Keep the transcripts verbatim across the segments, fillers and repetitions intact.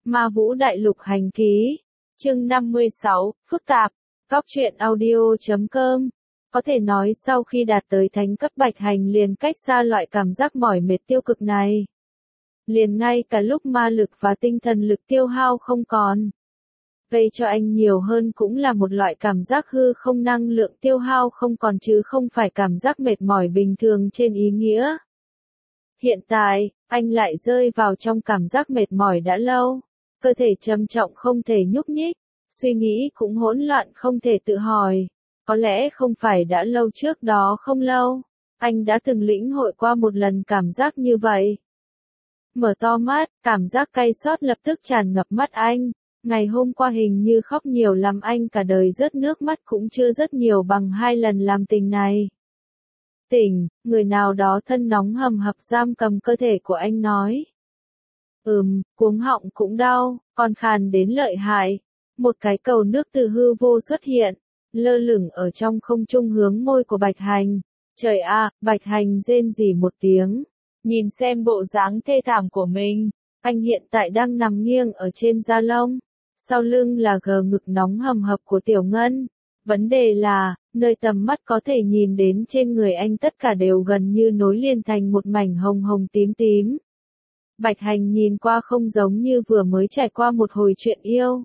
Ma Vũ Đại Lục Hành Ký, chương năm mươi sáu, phức tạp, Góc truyện audio chấm com. Có thể nói sau khi đạt tới thánh cấp Bạch Hành liền cách xa loại cảm giác mỏi mệt tiêu cực này. Liền ngay cả lúc ma lực và tinh thần lực tiêu hao không còn. Gây cho anh nhiều hơn cũng là một loại cảm giác hư không, năng lượng tiêu hao không còn chứ không phải cảm giác mệt mỏi bình thường trên ý nghĩa. Hiện tại, anh lại rơi vào trong cảm giác mệt mỏi đã lâu. Cơ thể trầm trọng không thể nhúc nhích, suy nghĩ cũng hỗn loạn không thể tự hỏi. Có lẽ không phải đã lâu trước đó không lâu, anh đã từng lĩnh hội qua một lần cảm giác như vậy. Mở to mắt, cảm giác cay xót lập tức tràn ngập mắt anh. Ngày hôm qua hình như khóc nhiều lắm, anh cả đời rớt nước mắt cũng chưa rất nhiều bằng hai lần làm tình này. Tỉnh, người nào đó thân nóng hầm hập giam cầm cơ thể của anh nói. Ừm, cuống họng cũng đau, còn khàn đến lợi hại. Một cái cầu nước từ hư vô xuất hiện, lơ lửng ở trong không trung hướng môi của Bạch Hành. Trời a, Bạch Hành rên rỉ một tiếng. Nhìn xem bộ dáng thê thảm của mình, anh hiện tại đang nằm nghiêng ở trên da lông. Sau lưng là gờ ngực nóng hầm hập của Tiểu Ngân. Vấn đề là, nơi tầm mắt có thể nhìn đến trên người anh tất cả đều gần như nối liền thành một mảnh hồng hồng tím tím. Bạch Hành nhìn qua không giống như vừa mới trải qua một hồi chuyện yêu,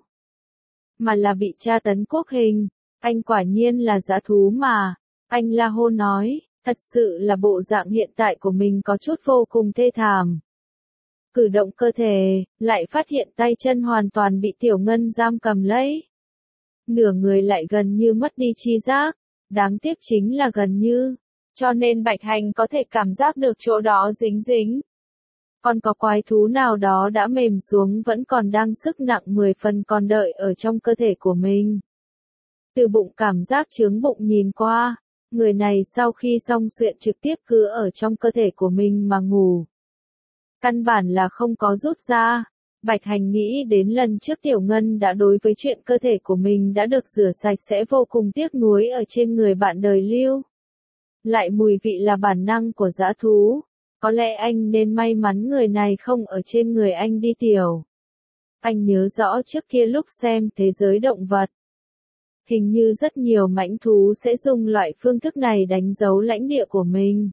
mà là bị tra tấn quốc hình. Anh quả nhiên là dã thú mà. Anh la hô nói, thật sự là bộ dạng hiện tại của mình có chút vô cùng thê thảm. Cử động cơ thể, lại phát hiện tay chân hoàn toàn bị Tiểu Ngân giam cầm lấy. Nửa người lại gần như mất đi chi giác, đáng tiếc chính là gần như, cho nên Bạch Hành có thể cảm giác được chỗ đó dính dính. Còn có quái thú nào đó đã mềm xuống vẫn còn đang sức nặng mười phần còn đợi ở trong cơ thể của mình. Từ bụng cảm giác chướng bụng nhìn qua, người này sau khi xong chuyện trực tiếp cứ ở trong cơ thể của mình mà ngủ. Căn bản là không có rút ra. Bạch Hành nghĩ đến lần trước Tiểu Ngân đã đối với chuyện cơ thể của mình đã được rửa sạch sẽ vô cùng tiếc nuối ở trên người bạn đời lưu. Lại mùi vị là bản năng của dã thú. Có lẽ anh nên may mắn người này không ở trên người anh đi tiểu. Anh nhớ rõ trước kia lúc xem Thế giới động vật. Hình như rất nhiều mãnh thú sẽ dùng loại phương thức này đánh dấu lãnh địa của mình.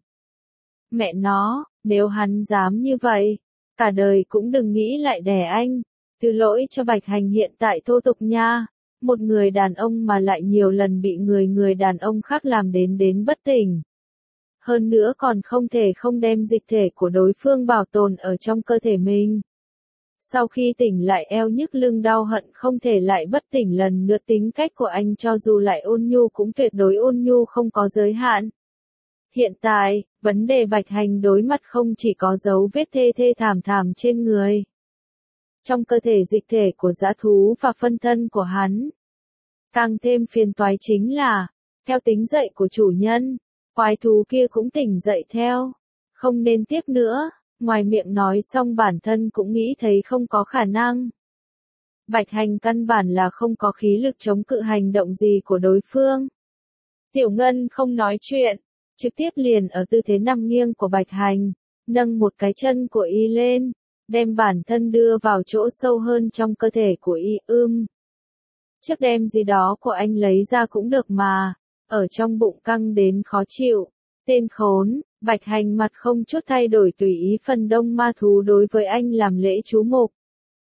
Mẹ nó, nếu hắn dám như vậy, cả đời cũng đừng nghĩ lại đẻ anh. Thứ lỗi cho Bạch Hành hiện tại thô tục nha. Một người đàn ông mà lại nhiều lần bị người người đàn ông khác làm đến đến bất tỉnh. Hơn nữa còn không thể không đem dịch thể của đối phương bảo tồn ở trong cơ thể mình. Sau khi tỉnh lại eo nhức lưng đau hận không thể lại bất tỉnh lần nữa, tính cách của anh cho dù lại ôn nhu cũng tuyệt đối ôn nhu không có giới hạn. Hiện tại, vấn đề Bạch Hành đối mặt không chỉ có dấu vết thê thê thảm thảm trên người. Trong cơ thể dịch thể của dã thú và phân thân của hắn. Càng thêm phiền toái chính là, theo tính dậy của chủ nhân, quái thú kia cũng tỉnh dậy theo. Không nên tiếp nữa, ngoài miệng nói xong bản thân cũng nghĩ thấy không có khả năng. Bạch Hành căn bản là không có khí lực chống cự hành động gì của đối phương. Tiểu Ngân không nói chuyện, trực tiếp liền ở tư thế nằm nghiêng của Bạch Hành, nâng một cái chân của y lên, đem bản thân đưa vào chỗ sâu hơn trong cơ thể của y. Ưm. Trước đem gì đó của anh lấy ra cũng được mà, ở trong bụng căng đến khó chịu. Tên khốn, Bạch Hành mặt không chút thay đổi tùy ý phần đông ma thú đối với anh làm lễ chú mục.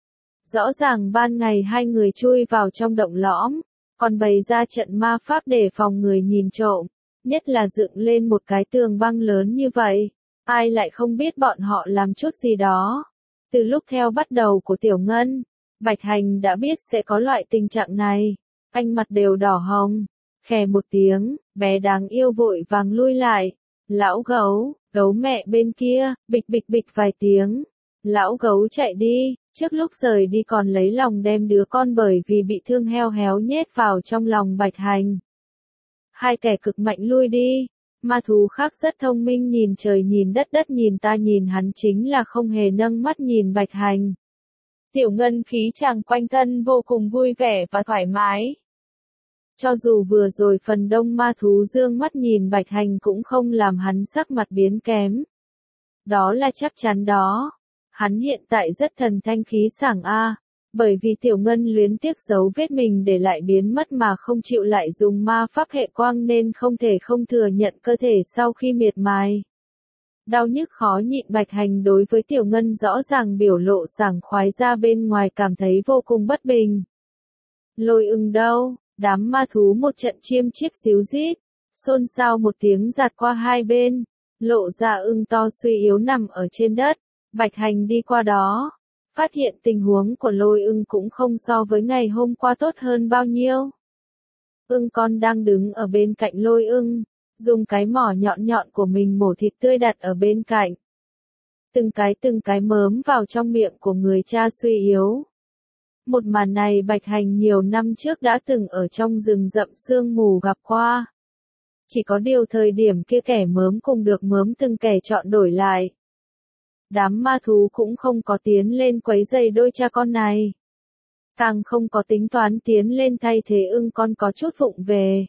Rõ ràng ban ngày hai người chui vào trong động lõm, còn bày ra trận ma pháp để phòng người nhìn trộm. Nhất là dựng lên một cái tường băng lớn như vậy, ai lại không biết bọn họ làm chút gì đó. Từ lúc theo bắt đầu của Tiểu Ngân, Bạch Hành đã biết sẽ có loại tình trạng này. Anh mặt đều đỏ hồng, khè một tiếng, bé đáng yêu vội vàng lui lại. Lão gấu, gấu mẹ bên kia, bịch bịch bịch vài tiếng. Lão gấu chạy đi, trước lúc rời đi còn lấy lòng đem đứa con bởi vì bị thương heo héo nhét vào trong lòng Bạch Hành. Hai kẻ cực mạnh lui đi. Ma thú khác rất thông minh, nhìn trời nhìn đất, đất nhìn ta nhìn hắn, chính là không hề nâng mắt nhìn Bạch Hành. Tiểu Ngân khí chàng quanh thân vô cùng vui vẻ và thoải mái. Cho dù vừa rồi phần đông ma thú dương mắt nhìn Bạch Hành cũng không làm hắn sắc mặt biến kém. Đó là chắc chắn đó. Hắn hiện tại rất thần thanh khí sảng a. Bởi vì Tiểu Ngân luyến tiếc dấu vết mình để lại biến mất mà không chịu lại dùng ma pháp hệ quang nên không thể không thừa nhận cơ thể sau khi miệt mài. Đau nhức khó nhịn Bạch Hành đối với Tiểu Ngân rõ ràng biểu lộ sảng khoái ra bên ngoài cảm thấy vô cùng bất bình. Lôi Ưng đâu? Đám ma thú một trận chiêm chiếp xíu rít, xôn xao một tiếng giạt qua hai bên, lộ ra ưng to suy yếu nằm ở trên đất. Bạch Hành đi qua đó, phát hiện tình huống của Lôi Ưng cũng không so với ngày hôm qua tốt hơn bao nhiêu. Ưng con đang đứng ở bên cạnh Lôi Ưng, dùng cái mỏ nhọn nhọn của mình mổ thịt tươi đặt ở bên cạnh. Từng cái từng cái mớm vào trong miệng của người cha suy yếu. Một màn này Bạch Hành nhiều năm trước đã từng ở trong rừng rậm sương mù gặp qua. Chỉ có điều thời điểm kia kẻ mớm cùng được mớm từng kẻ chọn đổi lại. Đám ma thú cũng không có tiến lên quấy rầy đôi cha con này. Càng không có tính toán tiến lên thay thế ưng con có chút vụng về.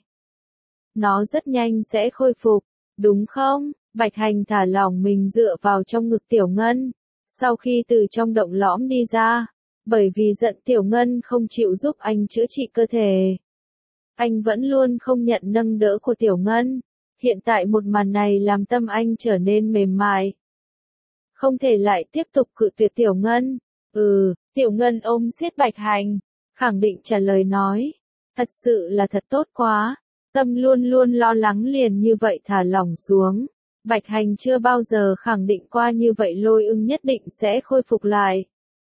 Nó rất nhanh sẽ khôi phục, đúng không? Bạch Hành thả lỏng mình dựa vào trong ngực Tiểu Ngân. Sau khi từ trong động lõm đi ra, bởi vì giận Tiểu Ngân không chịu giúp anh chữa trị cơ thể. Anh vẫn luôn không nhận nâng đỡ của Tiểu Ngân. Hiện tại một màn này làm tâm anh trở nên mềm mại. Không thể lại tiếp tục cự tuyệt Tiểu Ngân. Ừ, Tiểu Ngân ôm siết Bạch Hành, khẳng định trả lời nói. Thật sự là thật tốt quá. Tâm luôn luôn lo lắng liền như vậy thả lỏng xuống. Bạch Hành chưa bao giờ khẳng định qua như vậy Lôi Ưng nhất định sẽ khôi phục lại.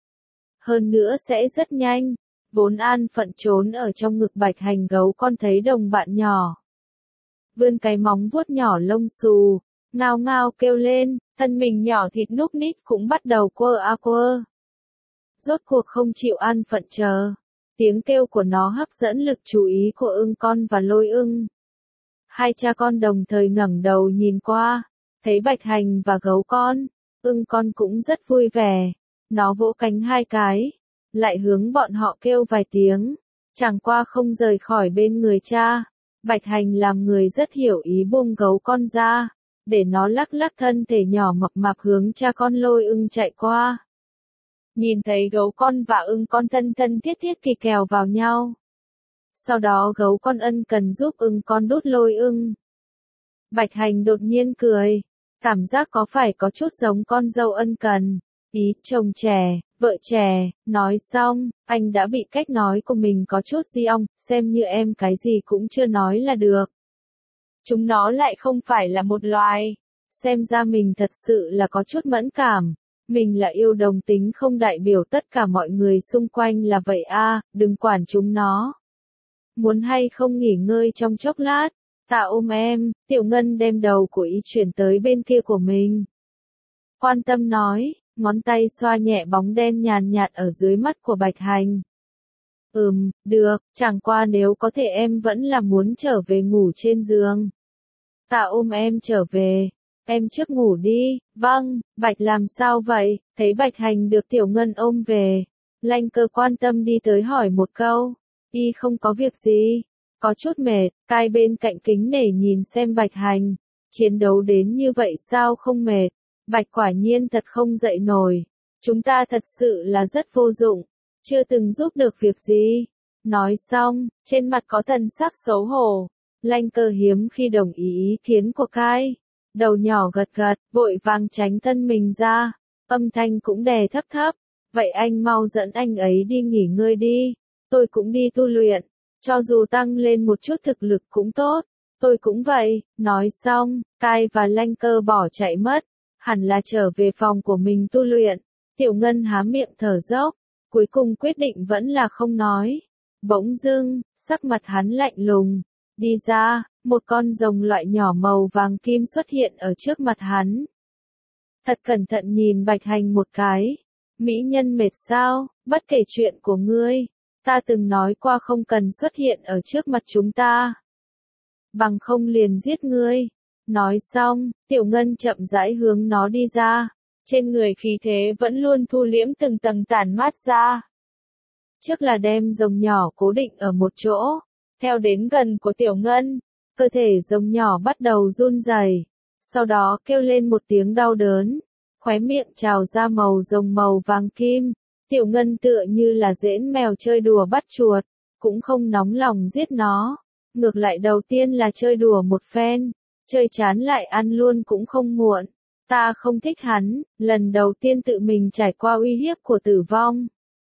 Hơn nữa sẽ rất nhanh. Vốn an phận trốn ở trong ngực Bạch Hành gấu con thấy đồng bạn nhỏ. Vươn cái móng vuốt nhỏ lông xù, ngao ngao kêu lên, thân mình nhỏ thịt núc nít cũng bắt đầu quơ a quơ. Rốt cuộc không chịu an phận chờ. Tiếng kêu của nó hấp dẫn lực chú ý của ưng con và Lôi Ưng. Hai cha con đồng thời ngẩng đầu nhìn qua, thấy Bạch Hành và gấu con, ưng con cũng rất vui vẻ. Nó vỗ cánh hai cái, lại hướng bọn họ kêu vài tiếng, chẳng qua không rời khỏi bên người cha. Bạch Hành làm người rất hiểu ý buông gấu con ra, để nó lắc lắc thân thể nhỏ mập mạp hướng cha con Lôi Ưng chạy qua. Nhìn thấy gấu con và ưng con thân thân thiết thiết kỳ kèo vào nhau. Sau đó gấu con ân cần giúp ưng con đút Lôi Ưng. Bạch Hành đột nhiên cười, cảm giác có phải có chút giống con dâu ân cần, ý chồng trẻ, vợ trẻ. Nói xong, anh đã bị cách nói của mình có chút di ong, xem như em cái gì cũng chưa nói là được. Chúng nó lại không phải là một loài. Xem ra mình thật sự là có chút mẫn cảm. Mình là yêu đồng tính không đại biểu tất cả mọi người xung quanh là vậy a, đừng quản chúng nó. Muốn hay không nghỉ ngơi trong chốc lát, ta ôm em. Tiểu Ngân đem đầu của ý chuyển tới bên kia của mình. Quan tâm nói, ngón tay xoa nhẹ bóng đen nhàn nhạt ở dưới mắt của Bạch Hành. Ừm, được, chẳng qua nếu có thể em vẫn là muốn trở về ngủ trên giường. Ta ôm em trở về. Em trước ngủ đi. Vâng. Bạch làm sao vậy? Thấy Bạch Hành được Tiểu Ngân ôm về, Lanh Cơ quan tâm đi tới hỏi một câu. Y không có việc gì. Có chút mệt. Cai bên cạnh kính nể nhìn xem Bạch Hành. Chiến đấu đến như vậy sao không mệt? Bạch quả nhiên thật không dậy nổi. Chúng ta thật sự là rất vô dụng. Chưa từng giúp được việc gì. Nói xong, trên mặt có thần sắc xấu hổ. Lanh Cơ hiếm khi đồng ý ý kiến của Cai. Đầu nhỏ gật gật, vội vàng tránh thân mình ra. Âm thanh cũng đè thấp thấp. Vậy anh mau dẫn anh ấy đi nghỉ ngơi đi. Tôi cũng đi tu luyện. Cho dù tăng lên một chút thực lực cũng tốt. Tôi cũng vậy. Nói xong, Cai và Lanh Cơ bỏ chạy mất. Hẳn là trở về phòng của mình tu luyện. Tiểu Ngân há miệng thở dốc. Cuối cùng quyết định vẫn là không nói. Bỗng dưng, sắc mặt hắn lạnh lùng. Đi ra, một con rồng loại nhỏ màu vàng kim xuất hiện ở trước mặt hắn. Thật cẩn thận nhìn Bạch Hành một cái. Mỹ nhân mệt sao? Bất kể chuyện của ngươi, ta từng nói qua không cần xuất hiện ở trước mặt chúng ta. Bằng không liền giết ngươi. Nói xong, Tiểu Ngân chậm rãi hướng nó đi ra. Trên người khí thế vẫn luôn thu liễm từng tầng tản mát ra. Trước là đem rồng nhỏ cố định ở một chỗ. Theo đến gần của Tiểu Ngân, cơ thể rồng nhỏ bắt đầu run rẩy, sau đó kêu lên một tiếng đau đớn, khóe miệng trào ra màu rồng màu vàng kim, Tiểu Ngân tựa như là giễn mèo chơi đùa bắt chuột, cũng không nóng lòng giết nó. Ngược lại đầu tiên là chơi đùa một phen, chơi chán lại ăn luôn cũng không muộn. Ta không thích hắn, lần đầu tiên tự mình trải qua uy hiếp của tử vong.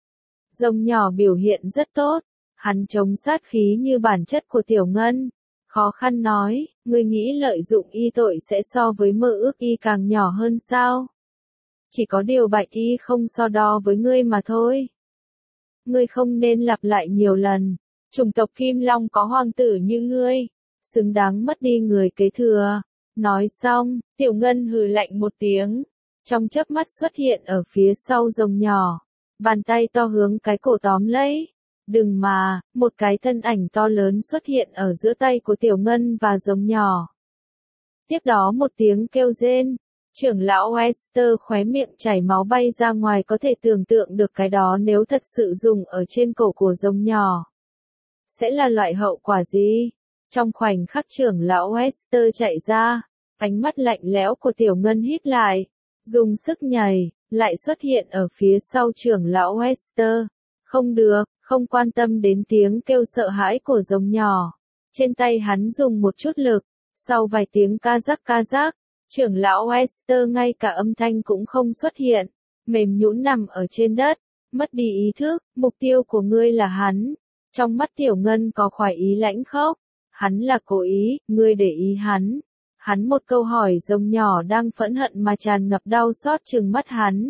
Rồng nhỏ biểu hiện rất tốt, hắn chống sát khí như bản chất của Tiểu Ngân. Khó khăn nói, ngươi nghĩ lợi dụng y tội sẽ so với mơ ước y càng nhỏ hơn sao? Chỉ có điều bạch y không so đo với ngươi mà thôi. Ngươi không nên lặp lại nhiều lần, chủng tộc Kim Long có hoàng tử như ngươi, xứng đáng mất đi người kế thừa. Nói xong, Tiểu Ngân hừ lạnh một tiếng, trong chớp mắt xuất hiện ở phía sau rồng nhỏ, bàn tay to hướng cái cổ tóm lấy. Đừng mà, một cái thân ảnh to lớn xuất hiện ở giữa tay của Tiểu Ngân và rồng nhỏ. Tiếp đó một tiếng kêu rên, trưởng lão Wester khóe miệng chảy máu bay ra ngoài, có thể tưởng tượng được cái đó nếu thật sự dùng ở trên cổ của rồng nhỏ. Sẽ là loại hậu quả gì? Trong khoảnh khắc trưởng lão Wester chạy ra, ánh mắt lạnh lẽo của Tiểu Ngân híp lại, dùng sức nhảy, lại xuất hiện ở phía sau trưởng lão Wester. Không được, không quan tâm đến tiếng kêu sợ hãi của rồng nhỏ. Trên tay hắn dùng một chút lực, sau vài tiếng ca rắc ca rắc, trưởng lão Wester ngay cả âm thanh cũng không xuất hiện, mềm nhũn nằm ở trên đất, mất đi ý thức. Mục tiêu của ngươi là hắn. Trong mắt Tiểu Ngân có khoái ý lãnh khốc. Hắn là cố ý, ngươi để ý hắn. Hắn một câu hỏi rồng nhỏ đang phẫn hận mà tràn ngập đau xót trừng mắt hắn.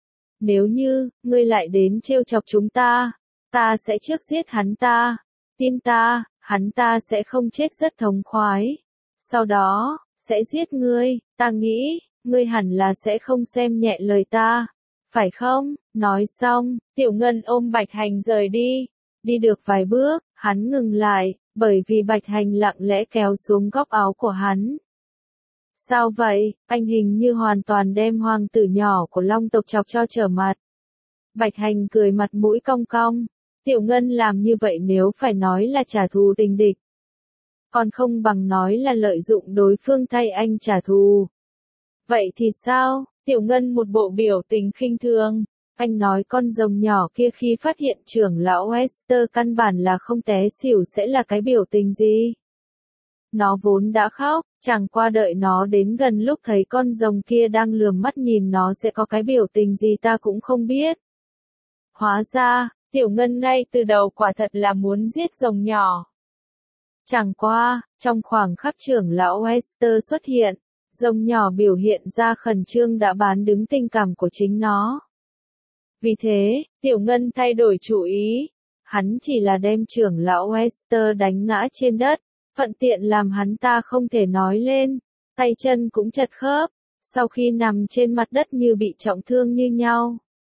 Nếu như, ngươi lại đến trêu chọc chúng ta, ta sẽ trước giết hắn ta. Tin ta, hắn ta sẽ không chết rất thống khoái. Sau đó, sẽ giết ngươi. Ta nghĩ, ngươi hẳn là sẽ không xem nhẹ lời ta. Phải không? Nói xong, Tiểu Ngân ôm Bạch Hành rời đi. Đi được vài bước, hắn ngừng lại, bởi vì Bạch Hành lặng lẽ kéo xuống góc áo của hắn. Sao vậy? Anh hình như hoàn toàn đem hoàng tử nhỏ của Long tộc chọc cho trở mặt. Bạch Hành cười mặt mũi cong cong. Tiểu Ngân làm như vậy nếu phải nói là trả thù tình địch, còn không bằng nói là lợi dụng đối phương thay anh trả thù. Vậy thì sao? Tiểu Ngân một bộ biểu tình khinh thường. Anh nói con rồng nhỏ kia khi phát hiện trưởng lão Wester căn bản là không té xỉu sẽ là cái biểu tình gì? Nó vốn đã khóc, chẳng qua đợi nó đến gần lúc thấy con rồng kia đang lườm mắt nhìn nó sẽ có cái biểu tình gì ta cũng không biết. Hóa ra, Tiểu Ngân ngay từ đầu quả thật là muốn giết rồng nhỏ. Chẳng qua, trong khoảng khắc trưởng lão Wester xuất hiện, rồng nhỏ biểu hiện ra khẩn trương đã bán đứng tình cảm của chính nó. Vì thế, Tiểu Ngân thay đổi chủ ý. Hắn chỉ là đem trưởng lão Wester đánh ngã trên đất, thuận tiện làm hắn ta không thể nói lên, tay chân cũng chật khớp, sau khi nằm trên mặt đất như bị trọng thương như nhau.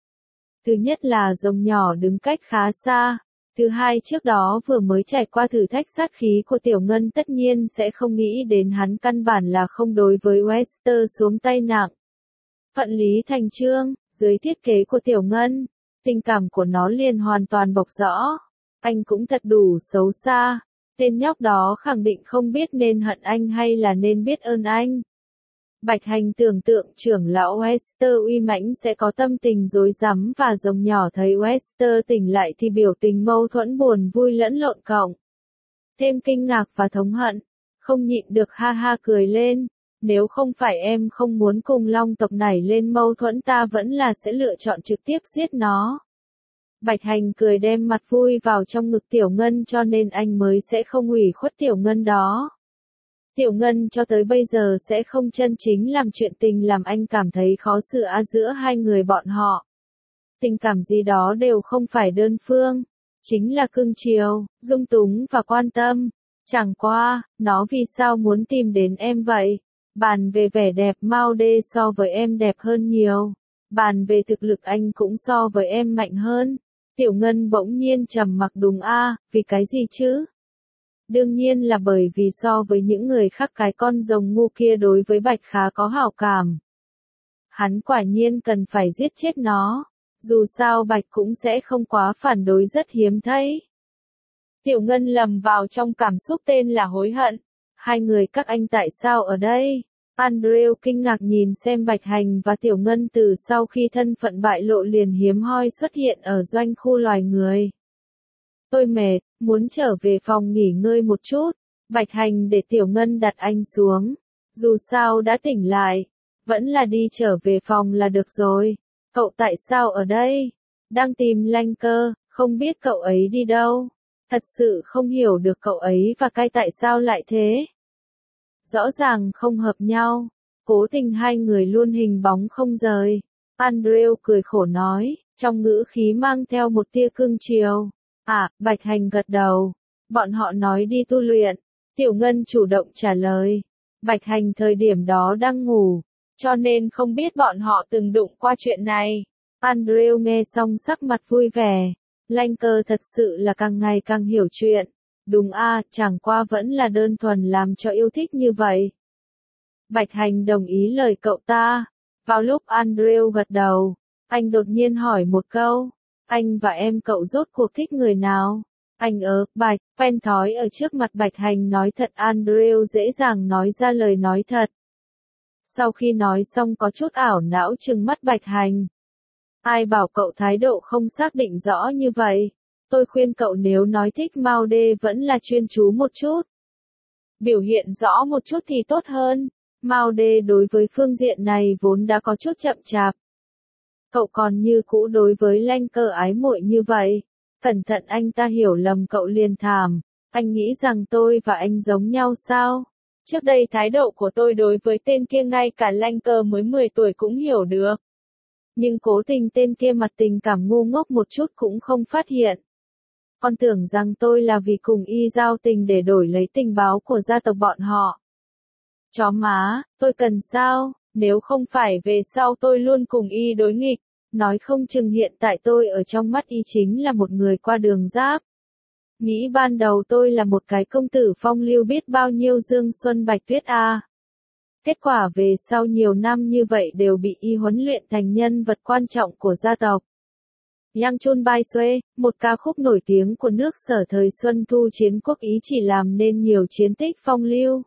Thứ nhất là rồng nhỏ đứng cách khá xa, thứ hai trước đó vừa mới trải qua thử thách sát khí của Tiểu Ngân tất nhiên sẽ không nghĩ đến hắn căn bản là không đối với Wester xuống tay nặng. Thuận lý thành chương, dưới thiết kế của Tiểu Ngân, tình cảm của nó liền hoàn toàn bộc rõ. Anh cũng thật đủ xấu xa, tên nhóc đó khẳng định không biết nên hận anh hay là nên biết ơn anh. Bạch Hành tưởng tượng trưởng lão Wester uy mãnh sẽ có tâm tình rối rắm và rồng nhỏ thấy Wester tỉnh lại thì biểu tình mâu thuẫn buồn vui lẫn lộn cộng. Thêm kinh ngạc và thống hận, không nhịn được ha ha cười lên. Nếu không phải em không muốn cùng Long tộc này lên mâu thuẫn ta vẫn là sẽ lựa chọn trực tiếp giết nó. Bạch Hành cười đem mặt vui vào trong ngực Tiểu Ngân cho nên anh mới sẽ không ủy khuất Tiểu Ngân đó. Tiểu Ngân cho tới bây giờ sẽ không chân chính làm chuyện tình làm anh cảm thấy khó xử á giữa hai người bọn họ. Tình cảm gì đó đều không phải đơn phương, chính là cưng chiều, dung túng và quan tâm. Chẳng qua, nó vì sao muốn tìm đến em vậy? Bàn về vẻ đẹp Mao Đê so với em đẹp hơn nhiều. Bàn về thực lực anh cũng so với em mạnh hơn. Tiểu Ngân bỗng nhiên trầm mặc đúng a, vì cái gì chứ? Đương nhiên là bởi vì so với những người khác cái con rồng ngu kia đối với Bạch khá có hảo cảm. Hắn quả nhiên cần phải giết chết nó. Dù sao Bạch cũng sẽ không quá phản đối rất hiếm thấy. Tiểu Ngân lầm vào trong cảm xúc tên là hối hận. Hai người các anh tại sao ở đây? Andrew kinh ngạc nhìn xem Bạch Hành và Tiểu Ngân từ sau khi thân phận bại lộ liền hiếm hoi xuất hiện ở doanh khu loài người. Tôi mệt, muốn trở về phòng nghỉ ngơi một chút. Bạch Hành để Tiểu Ngân đặt anh xuống. Dù sao đã tỉnh lại, vẫn là đi trở về phòng là được rồi. Cậu tại sao ở đây? Đang tìm Lanh Cơ, không biết cậu ấy đi đâu. Thật sự không hiểu được cậu ấy và Cai tại sao lại thế. Rõ ràng không hợp nhau, cố tình hai người luôn hình bóng không rời. Andrew cười khổ nói, trong ngữ khí mang theo một tia cương chiều. À, Bạch Hành gật đầu. Bọn họ nói đi tu luyện. Tiểu Ngân chủ động trả lời. Bạch Hành thời điểm đó đang ngủ, cho nên không biết bọn họ từng đụng qua chuyện này. Andrew nghe xong sắc mặt vui vẻ. Lanh Cơ thật sự là càng ngày càng hiểu chuyện. Đúng a, chẳng qua vẫn là đơn thuần làm cho yêu thích như vậy. Bạch Hành đồng ý lời cậu ta. Vào lúc Andrew gật đầu, anh đột nhiên hỏi một câu. Anh và em cậu rốt cuộc thích người nào? Anh ớ, Bạch, quen thói ở trước mặt Bạch Hành nói thật. Andrew dễ dàng nói ra lời nói thật. Sau khi nói xong có chút ảo não trừng mắt Bạch Hành. Ai bảo cậu thái độ không xác định rõ như vậy? Tôi khuyên cậu nếu nói thích Mao Đê vẫn là chuyên chú một chút. Biểu hiện rõ một chút thì tốt hơn. Mao Đê đối với phương diện này vốn đã có chút chậm chạp. Cậu còn như cũ đối với Lanh Cơ ái muội như vậy. Cẩn thận anh ta hiểu lầm cậu liền thảm. Anh nghĩ rằng tôi và anh giống nhau sao? Trước đây thái độ của tôi đối với tên kia ngay cả Lanh Cơ mới mười tuổi cũng hiểu được. Nhưng cố tình tên kia mặt tình cảm ngu ngốc một chút cũng không phát hiện. Con tưởng rằng tôi là vì cùng y giao tình để đổi lấy tình báo của gia tộc bọn họ. Chó má, tôi cần sao, nếu không phải về sau tôi luôn cùng y đối nghịch, nói không chừng hiện tại tôi ở trong mắt y chính là một người qua đường giáp. Nghĩ ban đầu tôi là một cái công tử phong lưu biết bao nhiêu dương xuân bạch tuyết a. Kết quả về sau nhiều năm như vậy đều bị y huấn luyện thành nhân vật quan trọng của gia tộc. Yang Chun Bai Xuê, một ca khúc nổi tiếng của nước Sở thời Xuân Thu chiến quốc Ý chỉ làm nên nhiều chiến tích phong lưu.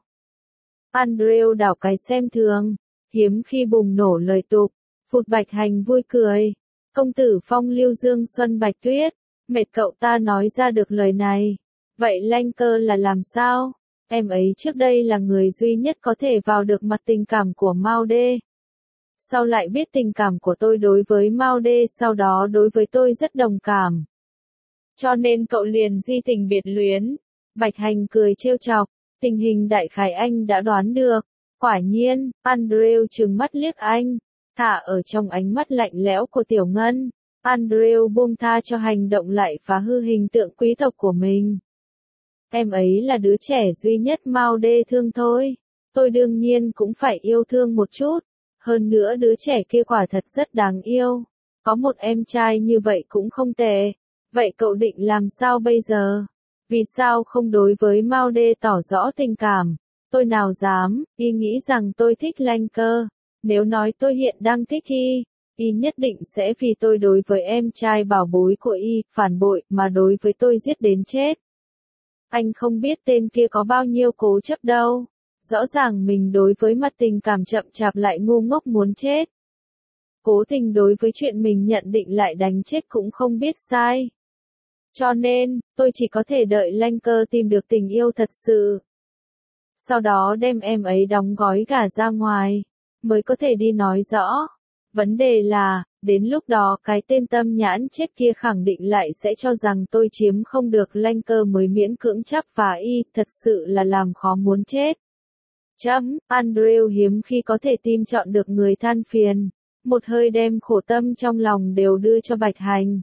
Andrew đảo cái xem thường, hiếm khi bùng nổ lời tục, phụt Bạch Hành vui cười. Công tử phong lưu dương xuân bạch tuyết, mệt cậu ta nói ra được lời này. Vậy Lanh Cơ là làm sao? Em ấy trước đây là người duy nhất có thể vào được mặt tình cảm của Mao Đê. Sau lại biết tình cảm của tôi đối với Mao Đê, sau đó đối với tôi rất đồng cảm. Cho nên cậu liền di tình biệt luyến. Bạch Hành cười trêu chọc, tình hình đại khái anh đã đoán được. Quả nhiên, Andrew trừng mắt liếc anh, thả ở trong ánh mắt lạnh lẽo của Tiểu Ngân. Andrew buông tha cho hành động lại phá hư hình tượng quý tộc của mình. Em ấy là đứa trẻ duy nhất Mao Đê thương thôi. Tôi đương nhiên cũng phải yêu thương một chút. Hơn nữa đứa trẻ kia quả thật rất đáng yêu. Có một em trai như vậy cũng không tệ. Vậy cậu định làm sao bây giờ? Vì sao không đối với Mao Đê tỏ rõ tình cảm? Tôi nào dám, y nghĩ rằng tôi thích Lanh Cơ. Nếu nói tôi hiện đang thích y, y nhất định sẽ vì tôi đối với em trai bảo bối của y, phản bội, mà đối với tôi giết đến chết. Anh không biết tên kia có bao nhiêu cố chấp đâu. Rõ ràng mình đối với mặt tình cảm chậm chạp lại ngu ngốc muốn chết. Cố tình đối với chuyện mình nhận định lại đánh chết cũng không biết sai. Cho nên, tôi chỉ có thể đợi Lanh Cơ tìm được tình yêu thật sự. Sau đó đem em ấy đóng gói gả ra ngoài, mới có thể đi nói rõ. Vấn đề là, đến lúc đó cái tên tâm nhãn chết kia khẳng định lại sẽ cho rằng tôi chiếm không được Lanh Cơ mới miễn cưỡng chấp và y, thật sự là làm khó muốn chết. Chấm, Andrew hiếm khi có thể tìm chọn được người than phiền, một hơi đem khổ tâm trong lòng đều đưa cho Bạch Hành.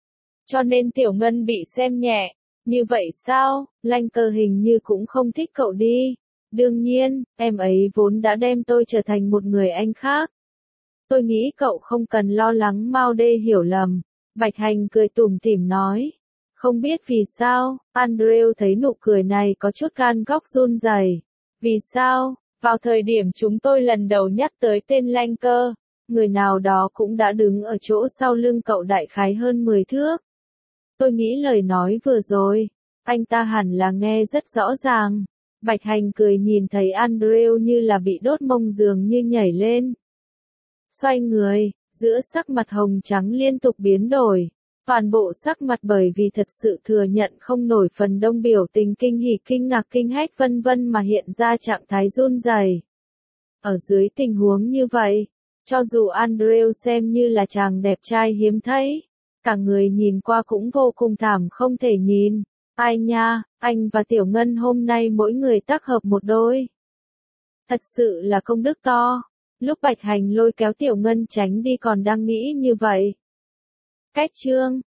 Cho nên Tiểu Ngân bị xem nhẹ, như vậy sao, Lanh Cơ hình như cũng không thích cậu đi. Đương nhiên, em ấy vốn đã đem tôi trở thành một người anh khác. Tôi nghĩ cậu không cần lo lắng Mao Đê hiểu lầm. Bạch Hành cười tủm tỉm nói. Không biết vì sao, Andrew thấy nụ cười này có chút gan góc run rẩy. Vì sao, vào thời điểm chúng tôi lần đầu nhắc tới tên Lanh Cơ, người nào đó cũng đã đứng ở chỗ sau lưng cậu đại khái hơn mười thước. Tôi nghĩ lời nói vừa rồi, anh ta hẳn là nghe rất rõ ràng. Bạch Hành cười nhìn thấy Andrew như là bị đốt mông dường như nhảy lên. Xoay người, giữa sắc mặt hồng trắng liên tục biến đổi. Toàn bộ sắc mặt bởi vì thật sự thừa nhận không nổi phần đông biểu tình kinh hỉ kinh ngạc kinh hét vân vân mà hiện ra trạng thái run rẩy. Ở dưới tình huống như vậy, cho dù Andrew xem như là chàng đẹp trai hiếm thấy, cả người nhìn qua cũng vô cùng thảm không thể nhìn. Ai nha, anh và Tiểu Ngân hôm nay mỗi người tác hợp một đôi. Thật sự là công đức to. Lúc Bạch Hành lôi kéo Tiểu Ngân tránh đi còn đang nghĩ như vậy. Kết chương.